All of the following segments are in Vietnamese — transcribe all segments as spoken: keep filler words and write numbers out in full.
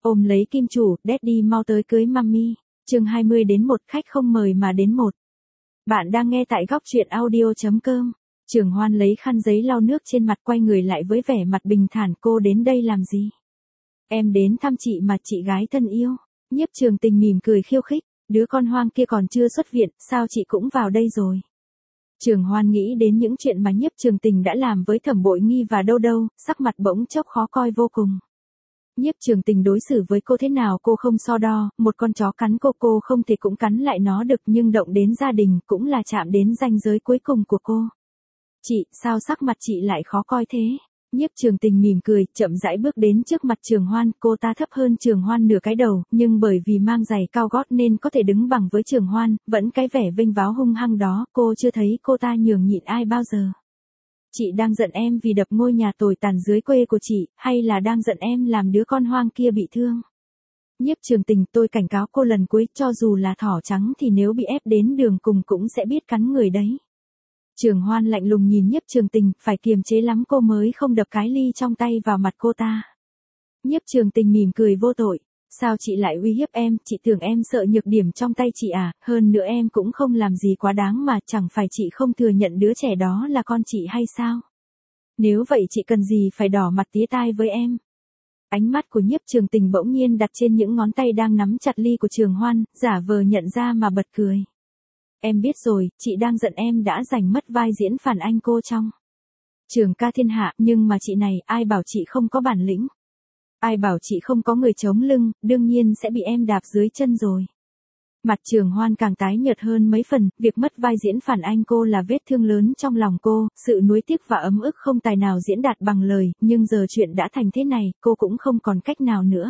Ôm lấy kim chủ, Daddy mau tới cưới Mummy. Chương hai mươi đến một, khách không mời mà đến một. Bạn đang nghe tại góc truyện audio chấm com. Trường Hoan lấy khăn giấy lau nước trên mặt, quay người lại với vẻ mặt bình thản, cô đến đây làm gì? Em đến thăm chị mà, chị gái thân yêu. Nhiếp Trường Tình mỉm cười khiêu khích, đứa con hoang kia còn chưa xuất viện, sao chị cũng vào đây rồi? Trường Hoan nghĩ đến những chuyện mà Nhiếp Trường Tình đã làm với Thẩm Bội Nghi và Đâu Đâu, sắc mặt bỗng chốc khó coi vô cùng. Nhiếp Trường Tình đối xử với cô thế nào cô không so đo, một con chó cắn cô cô không thể cũng cắn lại nó được, nhưng động đến gia đình cũng là chạm đến ranh giới cuối cùng của cô. Chị, sao sắc mặt chị lại khó coi thế? Nhiếp Trường Tình mỉm cười, chậm rãi bước đến trước mặt Trường Hoan, cô ta thấp hơn Trường Hoan nửa cái đầu, nhưng bởi vì mang giày cao gót nên có thể đứng bằng với Trường Hoan, vẫn cái vẻ vênh váo hung hăng đó, cô chưa thấy cô ta nhường nhịn ai bao giờ. Chị đang giận em vì đập ngôi nhà tồi tàn dưới quê của chị, hay là đang giận em làm đứa con hoang kia bị thương? Nhiếp Trường Tình, tôi cảnh cáo cô lần cuối, cho dù là thỏ trắng thì nếu bị ép đến đường cùng cũng sẽ biết cắn người đấy. Trường Hoan lạnh lùng nhìn Nhiếp Trường Tình, phải kiềm chế lắm cô mới không đập cái ly trong tay vào mặt cô ta. Nhiếp Trường Tình mỉm cười vô tội. Sao chị lại uy hiếp em, chị tưởng em sợ nhược điểm trong tay chị à, hơn nữa em cũng không làm gì quá đáng mà, chẳng phải chị không thừa nhận đứa trẻ đó là con chị hay sao? Nếu vậy chị cần gì phải đỏ mặt tía tai với em? Ánh mắt của Nhiếp Trường Tình bỗng nhiên đặt trên những ngón tay đang nắm chặt ly của Trường Hoan, giả vờ nhận ra mà bật cười. Em biết rồi, chị đang giận em đã giành mất vai diễn phản anh cô trong Trường Ca Thiên Hạ, nhưng mà chị này, ai bảo chị không có bản lĩnh? Ai bảo chị không có người chống lưng, đương nhiên sẽ bị em đạp dưới chân rồi. Mặt Trường Hoan càng tái nhợt hơn mấy phần, việc mất vai diễn phản anh cô là vết thương lớn trong lòng cô, sự nuối tiếc và ấm ức không tài nào diễn đạt bằng lời, nhưng giờ chuyện đã thành thế này, cô cũng không còn cách nào nữa.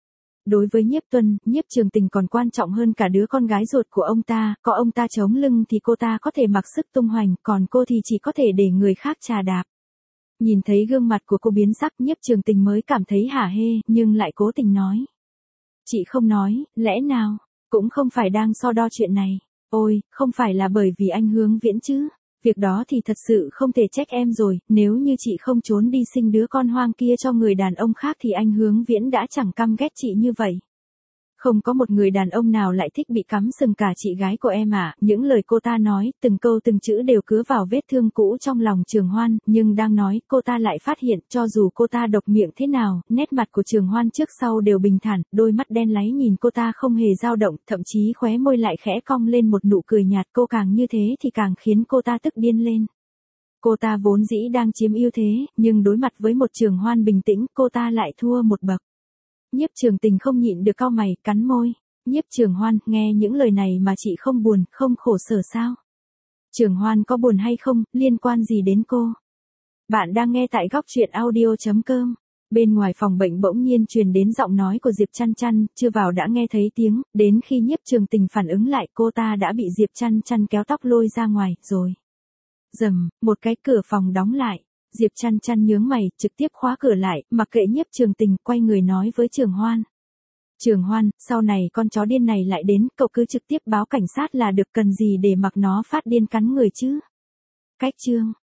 Đối với Nhiếp Tuân, Nhiếp Trường Tình còn quan trọng hơn cả đứa con gái ruột của ông ta, có ông ta chống lưng thì cô ta có thể mặc sức tung hoành, còn cô thì chỉ có thể để người khác chà đạp. Nhìn thấy gương mặt của cô biến sắc, Nhiếp Trường Tình mới cảm thấy hả hê, nhưng lại cố tình nói. Chị không nói, lẽ nào, cũng không phải đang so đo chuyện này. Ôi, không phải là bởi vì anh Hướng Viễn chứ. Việc đó thì thật sự không thể trách em rồi, nếu như chị không trốn đi sinh đứa con hoang kia cho người đàn ông khác thì anh Hướng Viễn đã chẳng căm ghét chị như vậy. Không có một người đàn ông nào lại thích bị cắm sừng cả chị gái của em à, những lời cô ta nói, từng câu từng chữ đều cứa vào vết thương cũ trong lòng Trường Hoan, nhưng đang nói, cô ta lại phát hiện, cho dù cô ta độc miệng thế nào, nét mặt của Trường Hoan trước sau đều bình thản, đôi mắt đen láy nhìn cô ta không hề dao động, thậm chí khóe môi lại khẽ cong lên một nụ cười nhạt, cô càng như thế thì càng khiến cô ta tức điên lên. Cô ta vốn dĩ đang chiếm ưu thế, nhưng đối mặt với một Trường Hoan bình tĩnh, cô ta lại thua một bậc. Nhiếp Trường Tình không nhịn được cau mày, cắn môi. Nhiếp Trường Hoan, nghe những lời này mà chị không buồn, không khổ sở sao? Trường Hoan có buồn hay không, liên quan gì đến cô? Bạn đang nghe tại góc truyện audio chấm com. Bên ngoài phòng bệnh bỗng nhiên truyền đến giọng nói của Diệp Chăn Chăn, chưa vào đã nghe thấy tiếng, đến khi Nhiếp Trường Tình phản ứng lại, cô ta đã bị Diệp Chăn Chăn kéo tóc lôi ra ngoài, rồi. Rầm, một cái cửa phòng đóng lại. Diệp Chăn Chăn nhướng mày, trực tiếp khóa cửa lại, mặc kệ Nhiếp Trường Tình, quay người nói với Trường Hoan. Trường Hoan, sau này con chó điên này lại đến, cậu cứ trực tiếp báo cảnh sát là được, cần gì để mặc nó phát điên cắn người chứ? Cách chương.